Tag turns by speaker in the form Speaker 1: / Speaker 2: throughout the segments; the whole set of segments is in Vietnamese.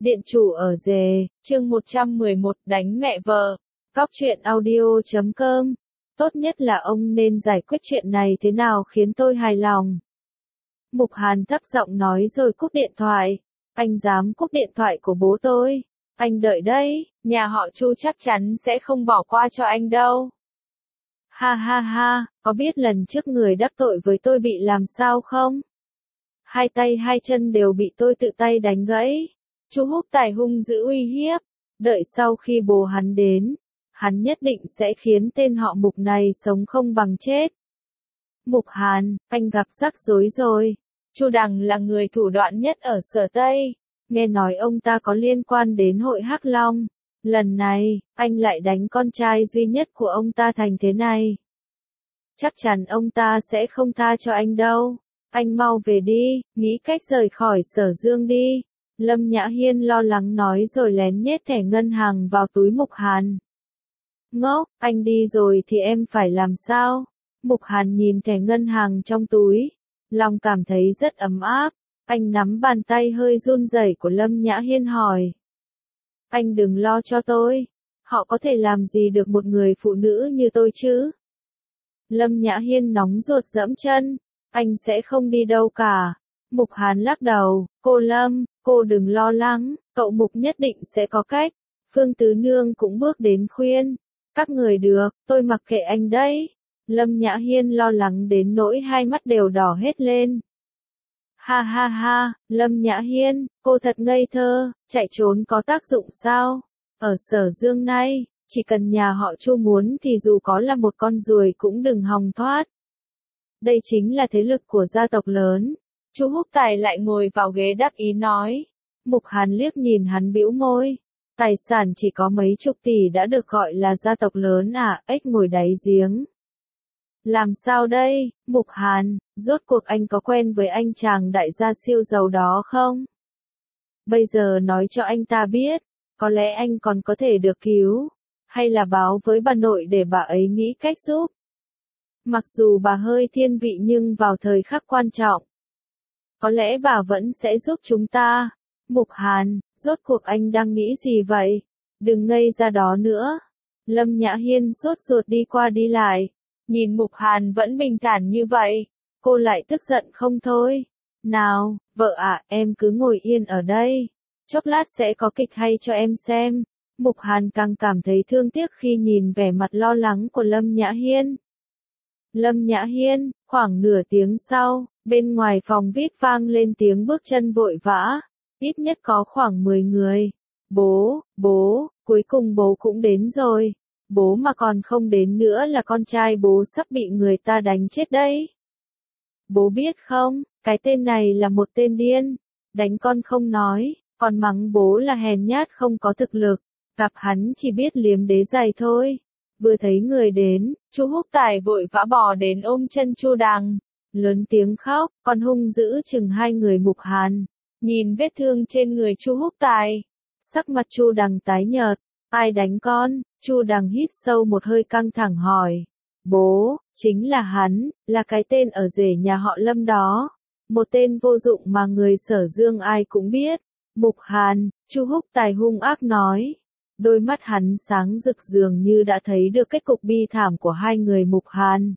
Speaker 1: Điện chủ ở rề, chương 111 đánh mẹ vợ. Góc truyện audio.com. Tốt nhất là ông nên giải quyết chuyện này thế nào khiến tôi hài lòng. Mục Hàn thấp giọng nói rồi cúp điện thoại. Anh dám cúp điện thoại của bố tôi. Anh đợi đấy, nhà họ Chu chắc chắn sẽ không bỏ qua cho anh đâu. Ha ha ha, có biết lần trước người đắc tội với tôi bị làm sao không? Hai tay hai chân đều bị tôi tự tay đánh gãy. Chu Húc Tài hung dữ uy hiếp, đợi sau khi bố hắn đến, hắn nhất định sẽ khiến tên họ Mục này sống không bằng chết. Mục Hàn, anh gặp rắc rối rồi. Chu Đằng là người thủ đoạn nhất ở Sở Tây, nghe nói ông ta có liên quan đến hội Hắc Long. Lần này, anh lại đánh con trai duy nhất của ông ta thành thế này. Chắc chắn ông ta sẽ không tha cho anh đâu. Anh mau về đi, nghĩ cách rời khỏi Sở Dương đi. Lâm Nhã Hiên lo lắng nói rồi lén nhét thẻ ngân hàng vào túi Mục Hàn. Ngốc, anh đi rồi thì em phải làm sao? Mục Hàn nhìn thẻ ngân hàng trong túi, lòng cảm thấy rất ấm áp. Anh nắm bàn tay hơi run rẩy của Lâm Nhã Hiên hỏi. Anh đừng lo cho tôi, họ có thể làm gì được một người phụ nữ như tôi chứ? Lâm Nhã Hiên nóng ruột dẫm chân, anh sẽ không đi đâu cả. Mục Hàn lắc đầu, cô Lâm, cô đừng lo lắng, cậu Mục nhất định sẽ có cách. Phương Tứ Nương cũng bước đến khuyên, các người được, tôi mặc kệ anh đấy. Lâm Nhã Hiên lo lắng đến nỗi hai mắt đều đỏ hết lên. Ha ha ha, Lâm Nhã Hiên, cô thật ngây thơ, chạy trốn có tác dụng sao? Ở Sở Dương này, chỉ cần nhà họ Chu muốn thì dù có là một con ruồi cũng đừng hòng thoát. Đây chính là thế lực của gia tộc lớn. Chu Húc Tài lại ngồi vào ghế đắc ý nói. Mục Hàn liếc nhìn hắn bĩu môi. Tài sản chỉ có mấy chục tỷ đã được gọi là gia tộc lớn à, ếch ngồi đáy giếng. Làm sao đây, Mục Hàn, rốt cuộc anh có quen với anh chàng đại gia siêu giàu đó không? Bây giờ nói cho anh ta biết, có lẽ anh còn có thể được cứu, hay là báo với bà nội để bà ấy nghĩ cách giúp. Mặc dù bà hơi thiên vị nhưng vào thời khắc quan trọng, có lẽ bà vẫn sẽ giúp chúng ta. Mục Hàn, rốt cuộc anh đang nghĩ gì vậy? Đừng ngây ra đó nữa. Lâm Nhã Hiên sốt ruột đi qua đi lại. Nhìn Mục Hàn vẫn bình thản như vậy, cô lại tức giận không thôi. Nào, vợ ạ, em cứ ngồi yên ở đây. Chốc lát sẽ có kịch hay cho em xem. Mục Hàn càng cảm thấy thương tiếc khi nhìn vẻ mặt lo lắng của Lâm Nhã Hiên. Lâm Nhã Hiên, khoảng nửa tiếng sau, bên ngoài phòng VIP vang lên tiếng bước chân vội vã. Ít nhất có khoảng 10 người. Bố, cuối cùng bố cũng đến rồi. Bố mà còn không đến nữa là con trai bố sắp bị người ta đánh chết đấy. Bố biết không, cái tên này là một tên điên. Đánh con không nói, còn mắng bố là hèn nhát không có thực lực. Gặp hắn chỉ biết liếm đế giày thôi. Vừa thấy người đến, Chu Húc Tài vội vã bò đến ôm chân Chu Đằng. Lớn tiếng khóc, còn hung dữ chừng hai người Mục Hàn. Nhìn vết thương trên người Chu Húc Tài. Sắc mặt Chu Đằng tái nhợt. Ai đánh con? Chu Đằng hít sâu một hơi căng thẳng hỏi. Bố, chính là hắn, là cái tên ở rể nhà họ Lâm đó. Một tên vô dụng mà người Sở Dương ai cũng biết. Mục Hàn, Chu Húc Tài hung ác nói. Đôi mắt hắn sáng rực dường như đã thấy được kết cục bi thảm của hai người Mục Hàn.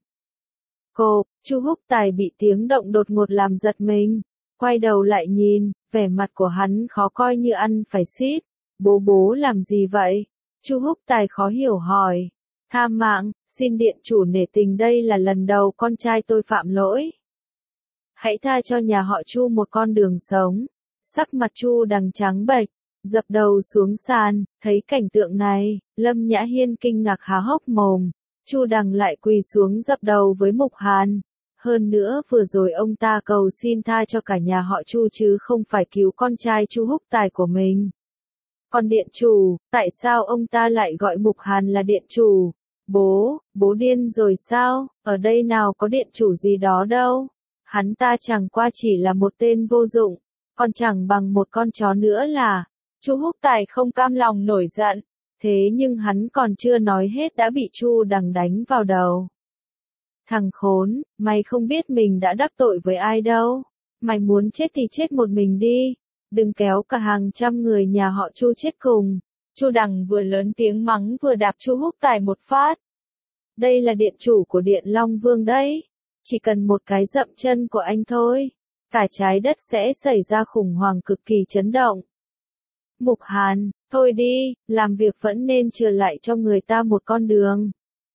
Speaker 1: Chu Húc Tài bị tiếng động đột ngột làm giật mình. Quay đầu lại nhìn, vẻ mặt của hắn khó coi như ăn phải xít. Bố làm gì vậy? Chu Húc Tài khó hiểu hỏi. Tha mạng, xin điện chủ nể tình đây là lần đầu con trai tôi phạm lỗi. Hãy tha cho nhà họ Chu một con đường sống. Sắc mặt Chu Đằng trắng bệch, dập đầu xuống sàn, thấy cảnh tượng này, Lâm Nhã Hiên kinh ngạc há hốc mồm. Chu Đằng lại quỳ xuống dập đầu với Mục Hàn. Hơn nữa vừa rồi ông ta cầu xin tha cho cả nhà họ Chu chứ không phải cứu con trai Chu Húc Tài của mình. Còn điện chủ, tại sao ông ta lại gọi Mục Hàn là điện chủ? Bố điên rồi sao? Ở đây nào có điện chủ gì đó đâu. Hắn ta chẳng qua chỉ là một tên vô dụng, còn chẳng bằng một con chó nữa là. Chu Húc Tài không cam lòng nổi giận, thế nhưng hắn còn chưa nói hết đã bị Chu Đằng đánh vào đầu. Thằng khốn, mày không biết mình đã đắc tội với ai đâu. Mày muốn chết thì chết một mình đi. đừng kéo cả hàng trăm người nhà họ Chu chết cùng. Chu Đằng vừa lớn tiếng mắng vừa đạp Chu Húc Tài một phát. Đây là điện chủ của Điện Long Vương đấy. Chỉ cần một cái dậm chân của anh thôi, cả trái đất sẽ xảy ra khủng hoảng cực kỳ chấn động. Mục Hàn, thôi đi, làm việc vẫn nên chừa lại cho người ta một con đường.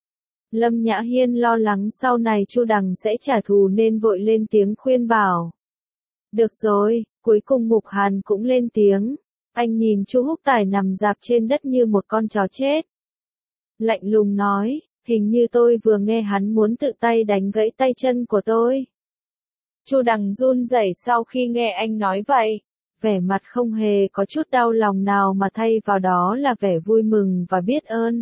Speaker 1: Lâm Nhã Hiên lo lắng sau này Chu Đằng sẽ trả thù nên vội lên tiếng khuyên bảo. Được rồi, cuối cùng Mục Hàn cũng lên tiếng. Anh nhìn Chu Húc Tài nằm rạp trên đất như một con chó chết. Lạnh lùng nói, hình như tôi vừa nghe hắn muốn tự tay đánh gãy tay chân của tôi. Chu Đằng run rẩy sau khi nghe anh nói vậy. Vẻ mặt không hề có chút đau lòng nào mà thay vào đó là vẻ vui mừng và biết ơn.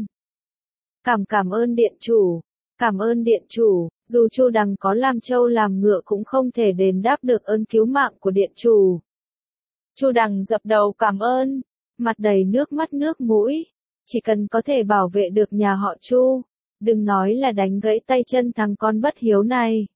Speaker 1: Cảm ơn điện chủ, cảm ơn điện chủ, dù Chu Đằng có làm trâu làm ngựa cũng không thể đền đáp được ơn cứu mạng của điện chủ. Chu Đằng dập đầu cảm ơn, mặt đầy nước mắt nước mũi, chỉ cần có thể bảo vệ được nhà họ Chu, đừng nói là đánh gãy tay chân thằng con bất hiếu này.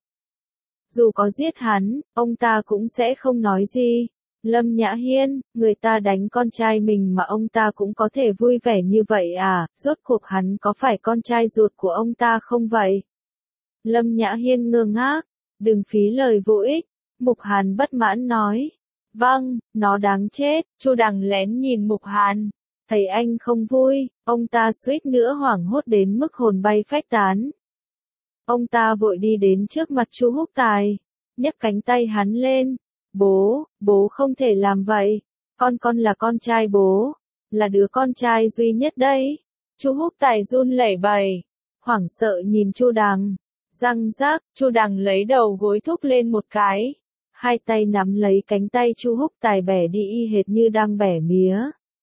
Speaker 1: Dù có giết hắn, ông ta cũng sẽ không nói gì. Lâm Nhã Hiên, người ta đánh con trai mình mà ông ta cũng có thể vui vẻ như vậy à, rốt cuộc hắn có phải con trai ruột của ông ta không vậy? Lâm Nhã Hiên ngơ ngác, đừng phí lời vô ích, Mục Hàn bất mãn nói. Vâng, nó đáng chết, Chu Đằng lén nhìn Mục Hàn, thấy anh không vui, ông ta suýt nữa hoảng hốt đến mức hồn bay phách tán. Ông ta vội đi đến trước mặt Chu Húc Tài, nhấc cánh tay hắn lên. Bố không thể làm vậy. Con là con trai bố, là đứa con trai duy nhất đấy. Chu Húc Tài run lẩy bẩy, hoảng sợ nhìn Chu Đằng. Răng rác, Chu Đằng lấy đầu gối thúc lên một cái. Hai tay nắm lấy cánh tay Chu Húc Tài bẻ đi y hệt như đang bẻ mía.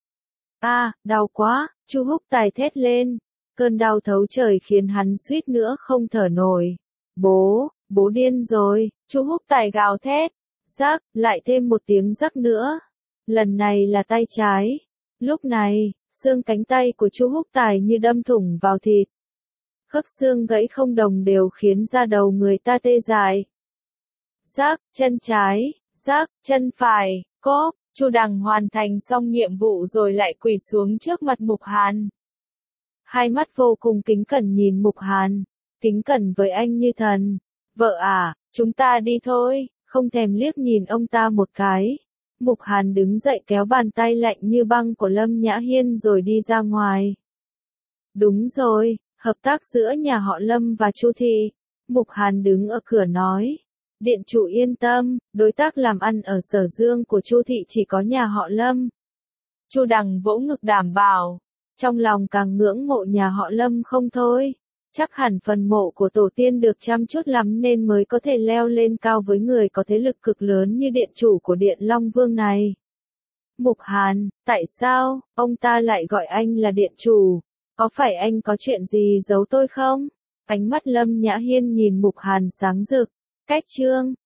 Speaker 1: Đau quá, Chu Húc Tài thét lên. Cơn đau thấu trời khiến hắn suýt nữa không thở nổi. Bố điên rồi, Chu Húc Tài gào thét. Rắc, lại thêm một tiếng rắc nữa. Lần này là tay trái. Lúc này, xương cánh tay của Chu Húc Tài như đâm thủng vào thịt. Khớp xương gãy không đồng đều khiến da đầu người ta tê dại. Rắc, chân trái, rắc, chân phải, cóp, Chu Đằng hoàn thành xong nhiệm vụ rồi lại quỳ xuống trước mặt Mục Hàn. Hai mắt vô cùng kính cẩn nhìn Mục Hàn, kính cẩn với anh như thần. Vợ à, chúng ta đi thôi. Không thèm liếc nhìn ông ta một cái. Mục Hàn đứng dậy kéo bàn tay lạnh như băng của Lâm Nhã Hiên rồi đi ra ngoài. Đúng rồi, hợp tác giữa nhà họ Lâm và Chu Thị. Mục Hàn đứng ở cửa nói. Điện chủ yên tâm, đối tác làm ăn ở Sở Dương của Chu Thị chỉ có nhà họ Lâm. Chu Đằng vỗ ngực đảm bảo. Trong lòng càng ngưỡng mộ nhà họ Lâm không thôi. Chắc hẳn phần mộ của tổ tiên được chăm chút lắm nên mới có thể leo lên cao với người có thế lực cực lớn như điện chủ của Điện Long Vương này. Mục Hàn, tại sao, ông ta lại gọi anh là điện chủ? Có phải anh có chuyện gì giấu tôi không? Ánh mắt Lâm Nhã Hiên nhìn Mục Hàn sáng rực. Cách chương